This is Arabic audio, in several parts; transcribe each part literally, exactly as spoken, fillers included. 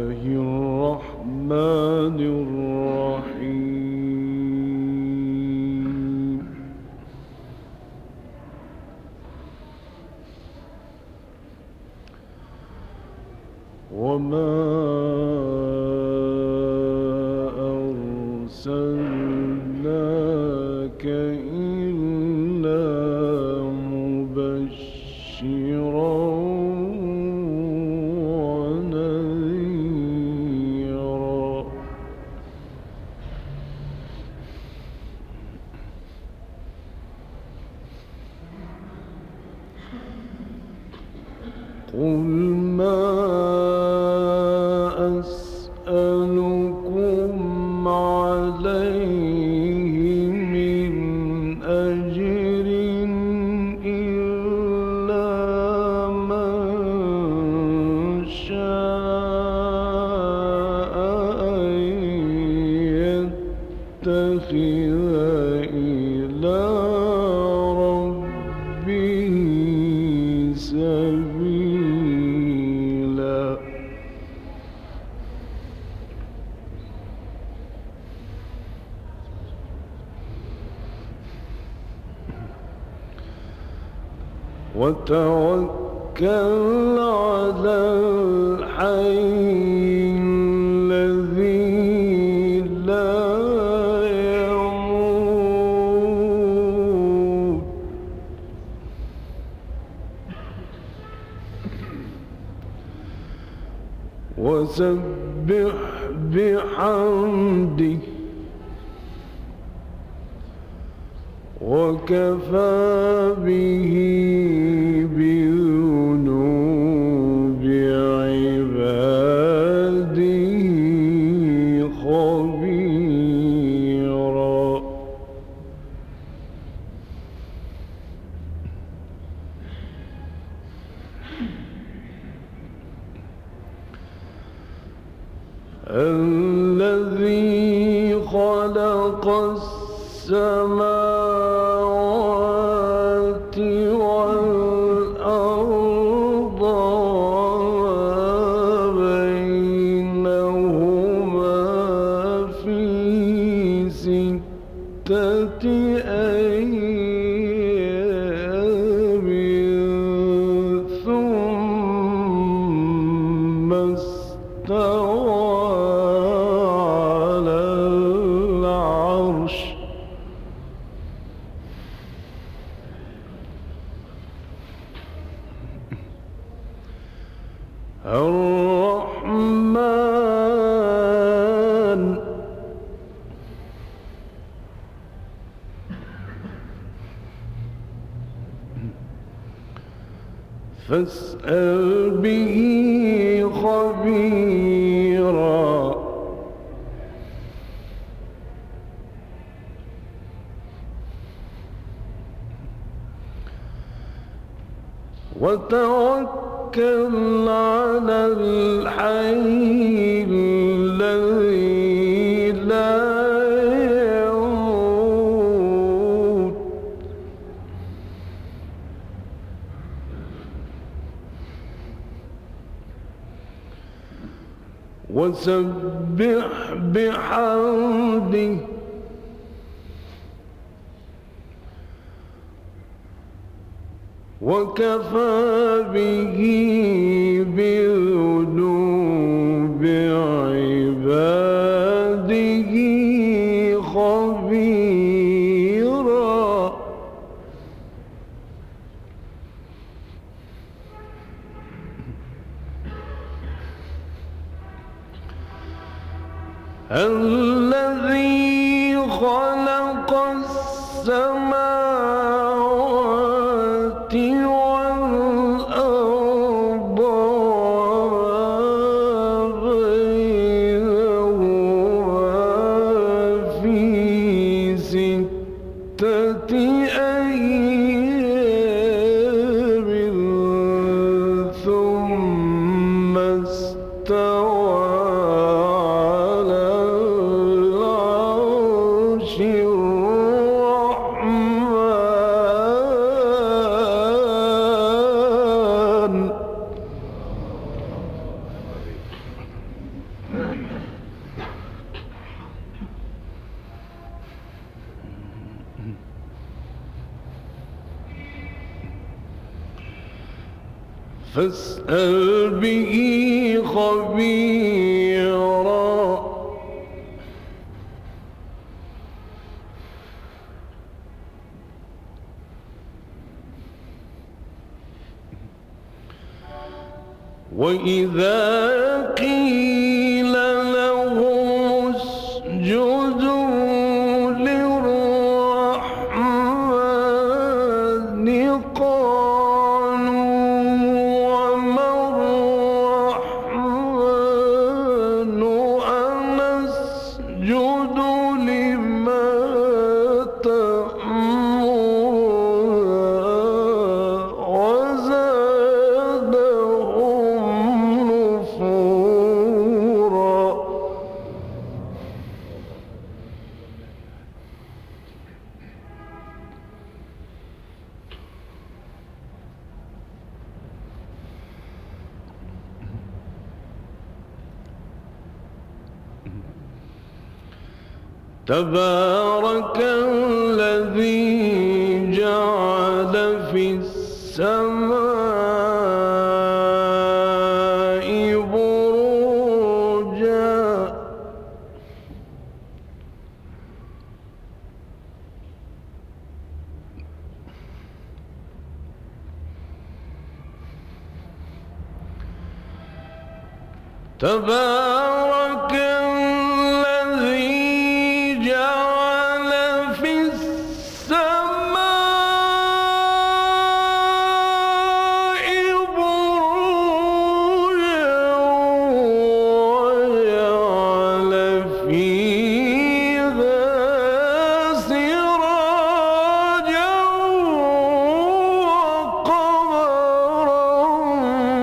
الله الرحمن الرحيم. وما أرسلناك إلا مبشرا ونذيرا. قل ما أسألكم عليه من أجر إلا من شاء أن يتخذ إلى ربه سبيلا. وتوكل على الحي الذي لا يموت وسبح بحمده وكفى به بذنوب عباده خبيرا. الذي خلق السماوات والأرض وما بينهما في ستة أيام ثم استوى على العرش. الرحمن فاسأل به خبيرا. وتوكل على الحي الذي لا يموت وسبح بحمده وكفى به بذنوب عباده خبيرا. الذي خلق السماوات والأرض وما بينهما في ستة أيام ثم استوى على العرش. الرحمن فاسأل به خبيرا وإذا قيل لهم اسجدوا للرحمن قالوا وما الرحمن أنسجد لما تأمرنا وزادهم نفورا. تبارك الذي جعل في السماء بروجا تبارك الذي جعل في السماء بروجا وجعل فيها سراجا وقمرا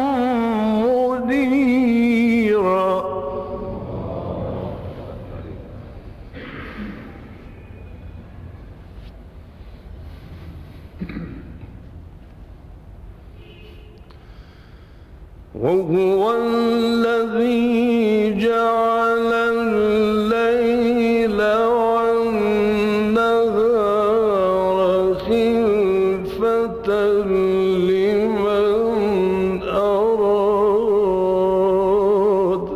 منيرا. وهو الذي جعل الليل والنهار خلفة لمن أراد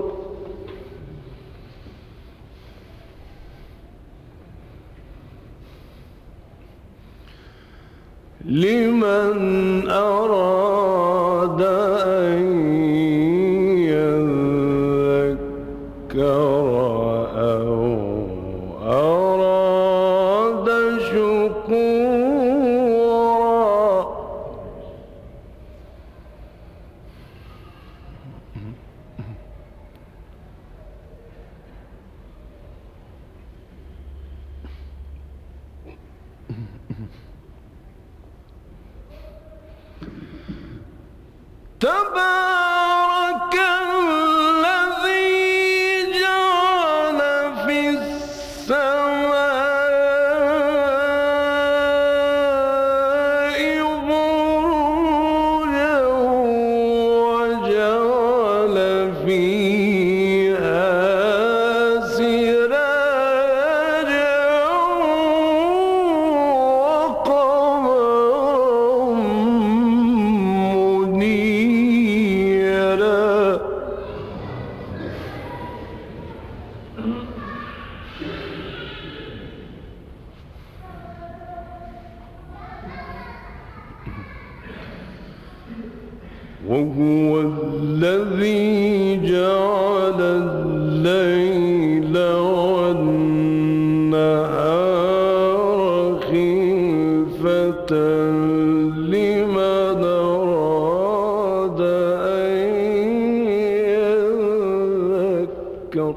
لمن أراد أن يذكر أو أراد شكورا. تبارك الذي جعل في السماء بروجا وجعل فيها سراجا وقمرا منيرا. وهو الذي جعل الليل والنهار خلفة لمن أراد أن يذكر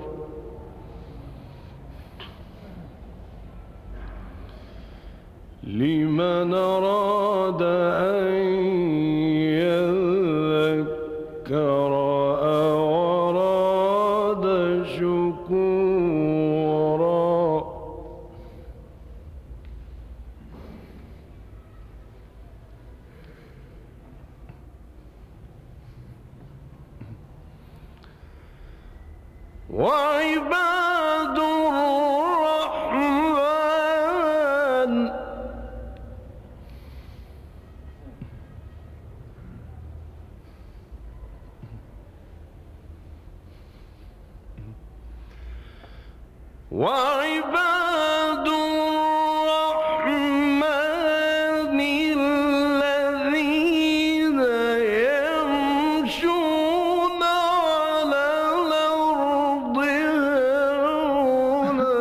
لمن أراد أن يذكر أو أراد شكورا. وعباد الرحمن وعباد الرحمن الذين يمشون على الأرض هونا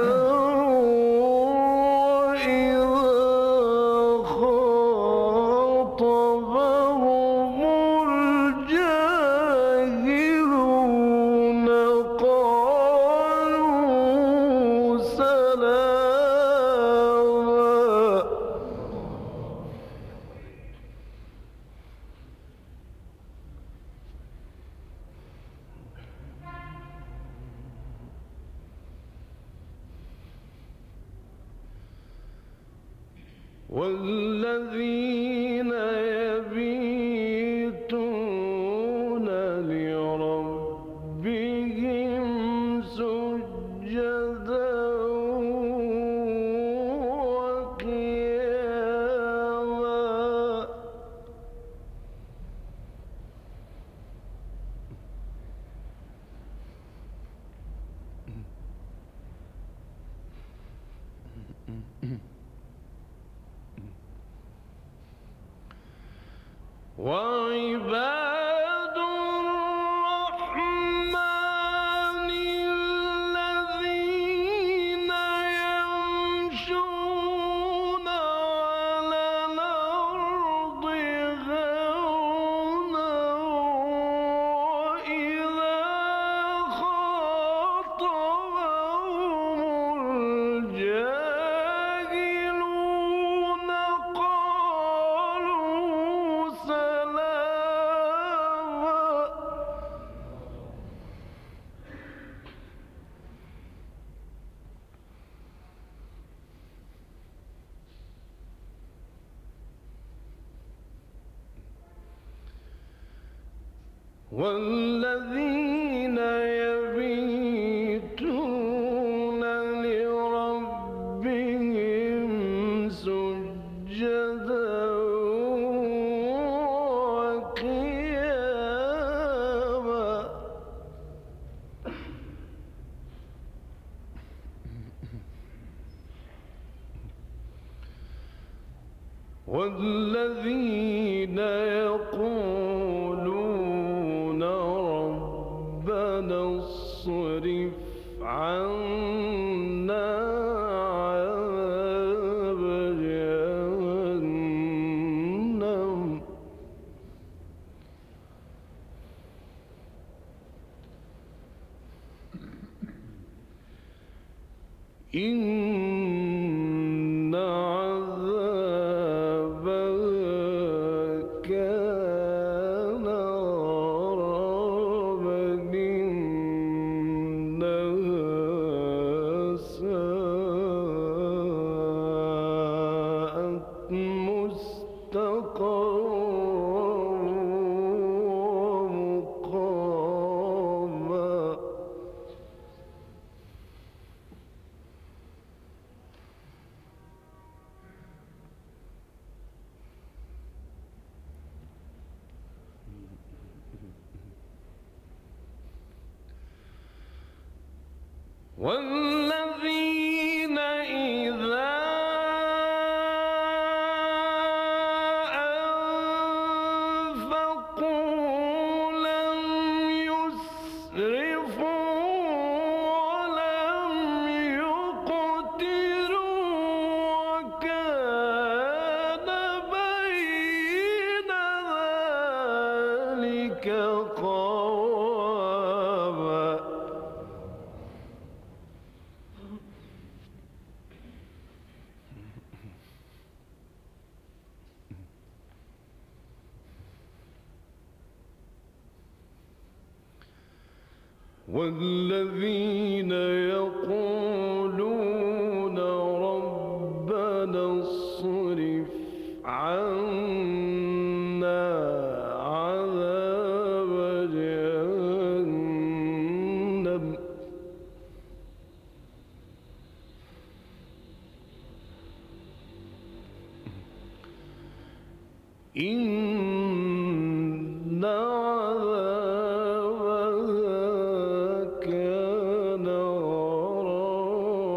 وإذا خاطبهم الجاهلون قالوا سلاما. والذين يبيتون لربهم سجدا وقياما. وعباد الرحمن الذين يمشون على الأرض هونا وإذا خاطبهم الجاهلون قالوا سلاما. والذين يبيتون لربهم سجدا وقياما. والذين يقولون ربنا اصرف عنا عذاب جهنم إن عذابها كان غراما إنها ساءت مستقرا ومقاما. والذين إذا أنفقوا لم يسرفوا ولم يقتروا وكان بين ذلك قواما. والذين يقولون ربنا اصرف عنا عذاب جهنم إن عذابها كان غراما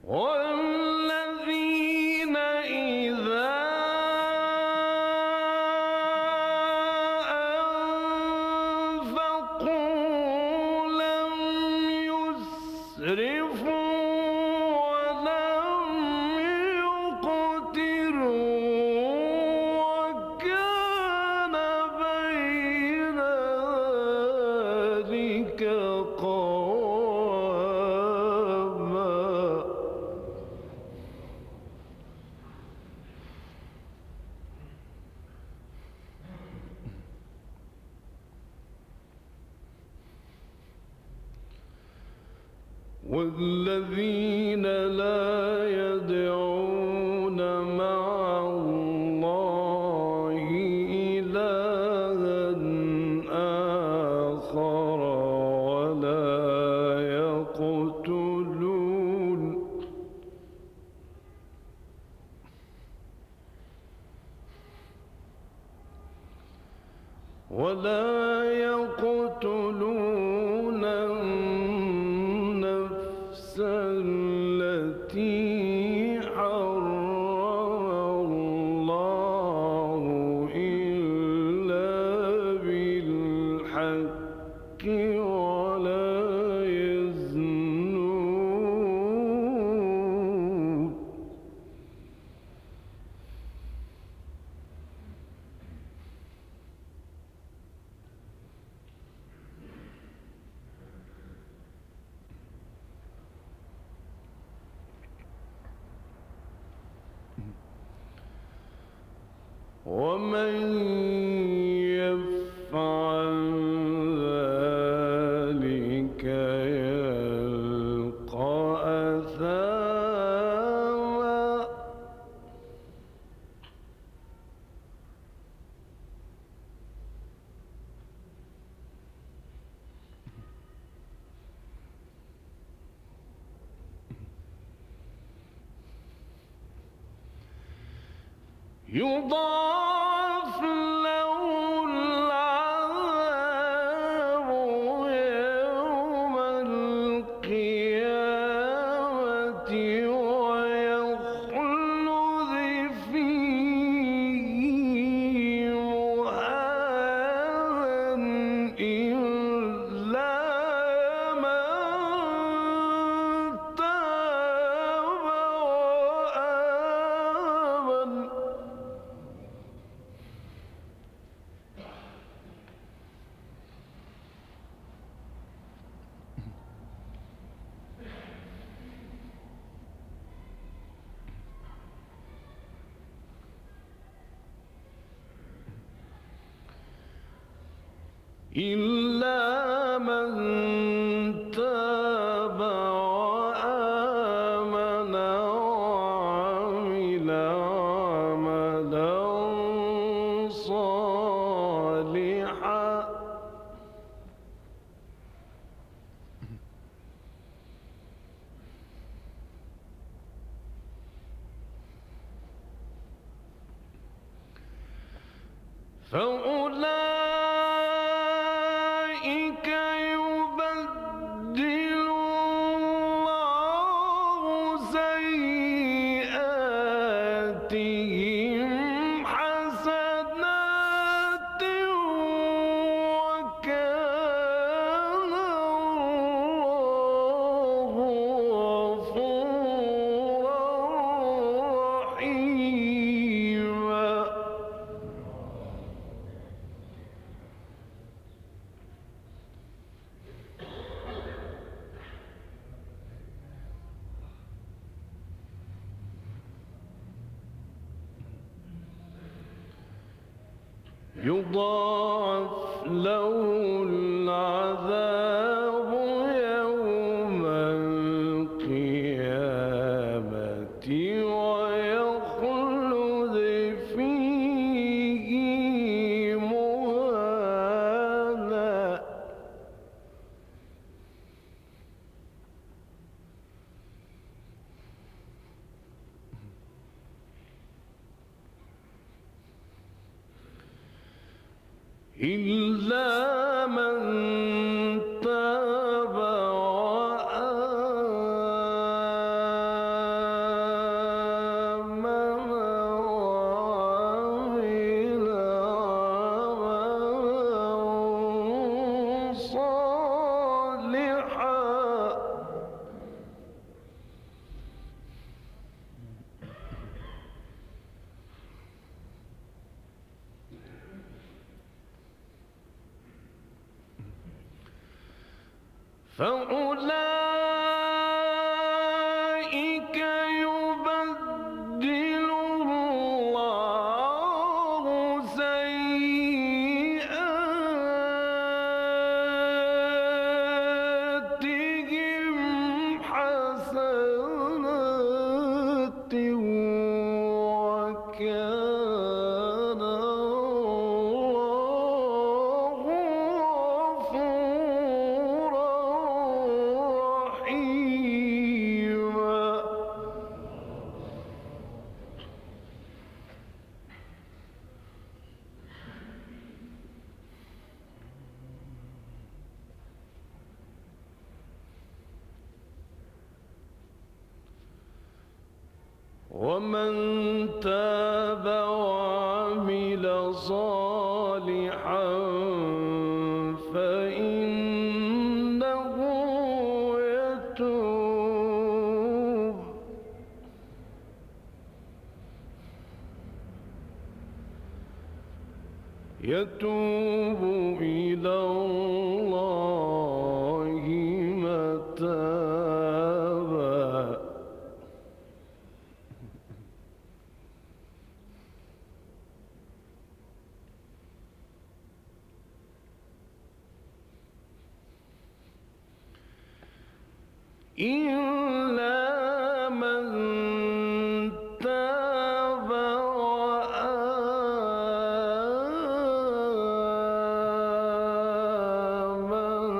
والذين إذا أنفقوا لم يسرفوا ولم يقتروا وكان بين ذلك قواما. والذين لا يدعون مع الله إلها آخر ولا يقتلون ولا يقتلون النفس التي حرم الله إلا بالحق ولا يزنون. ومن يفعل ذلك يلقى أثاما. يضاعف له العذاب يوم القيامة ويخلد فيه مهانا إلا من تاب وآمن. إلا من تاب وآمن وعمل عملا صالحا فأولئك يبدل الله سيئاتهم حسنات وكان الله غفورا رحيما. يضاعف له العذاب يوم القيامة ويخلد فيه مهانا إلا من تاب وآمن فأولئك يبدل الله سيئاتهم حسنات وكان الله غفورا رحيما. ومن تاب وعمل صالحا فإنه يتوب يتوب إلى الله متابا. إلا من تاب وآمن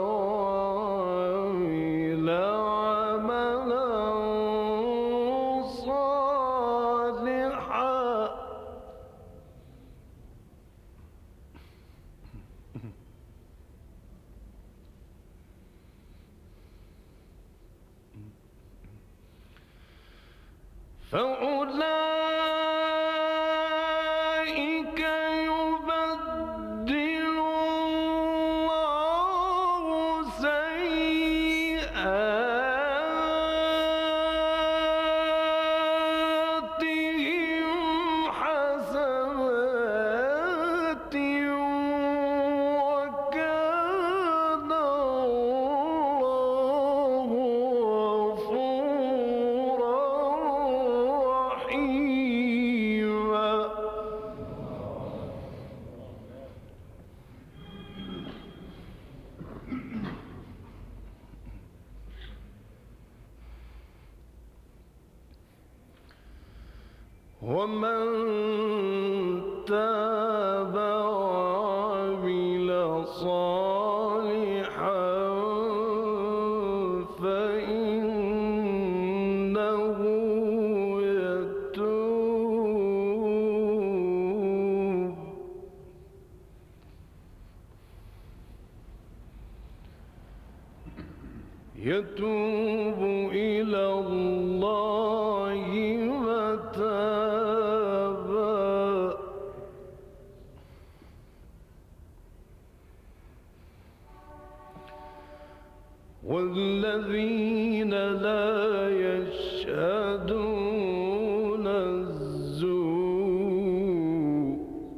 وعمل عملا صالحا فأولئك يبدل الله سيئاتهم حسنات وكان الله غفورا رحيما. ومن تاب وعمل صالحا فإنه يتوب يتوب إلى الله متابا. والذين لا يشهدون الزور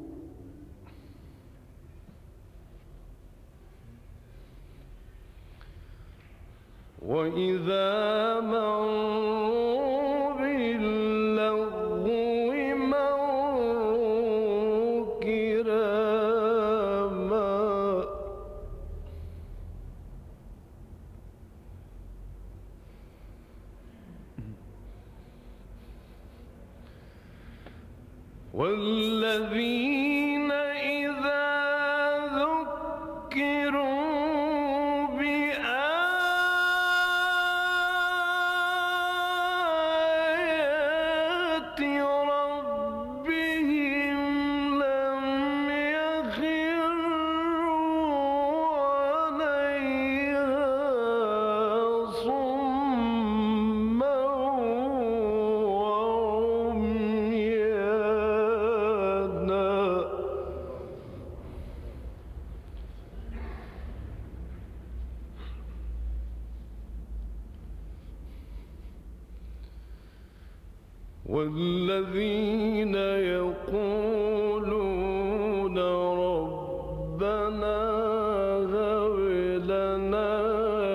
وإذا مروا باللغو مروا كراما. والذين إذا ذكروا بآيات ربهم لم يخروا عليها صما وعميانا. والذين يقولون ربنا هب لنا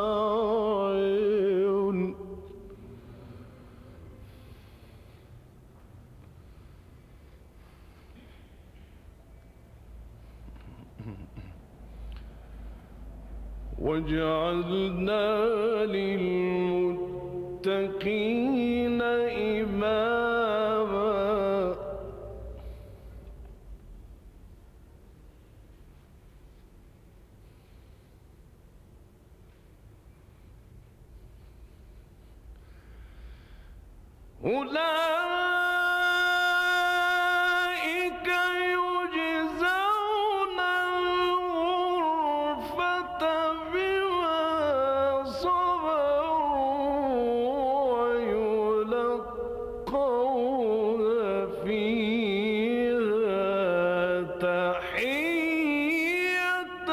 وجعلنا للمتقين إماما أولئك يجزون الغرفة بما صبروا ويلقون فيها تحية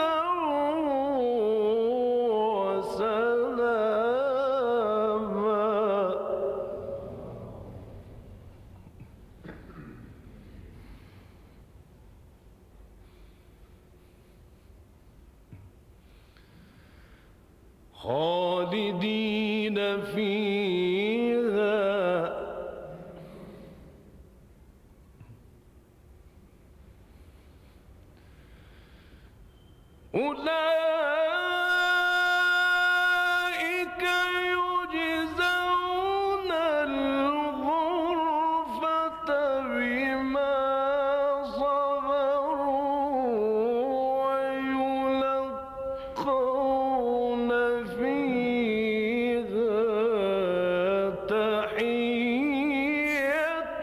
وسلاما. خالدين فيها أولئك يجزون الغرفة بما صبروا ويلقون فيها تحية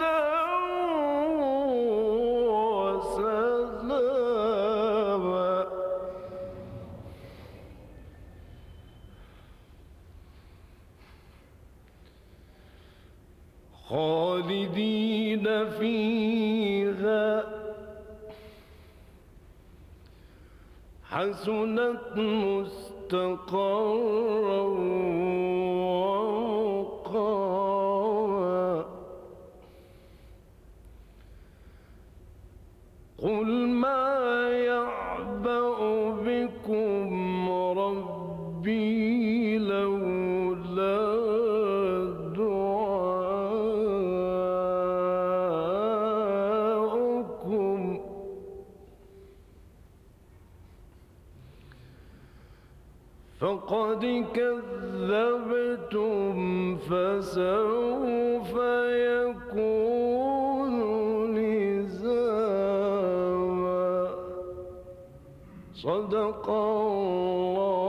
وسلاما. خالدين فيها حسنت مستقرا ومقاما. قل ما يعبأ بكم ربي لولا دعاؤكم فقد كذبتم فسوف يكون لزاما. صدق الله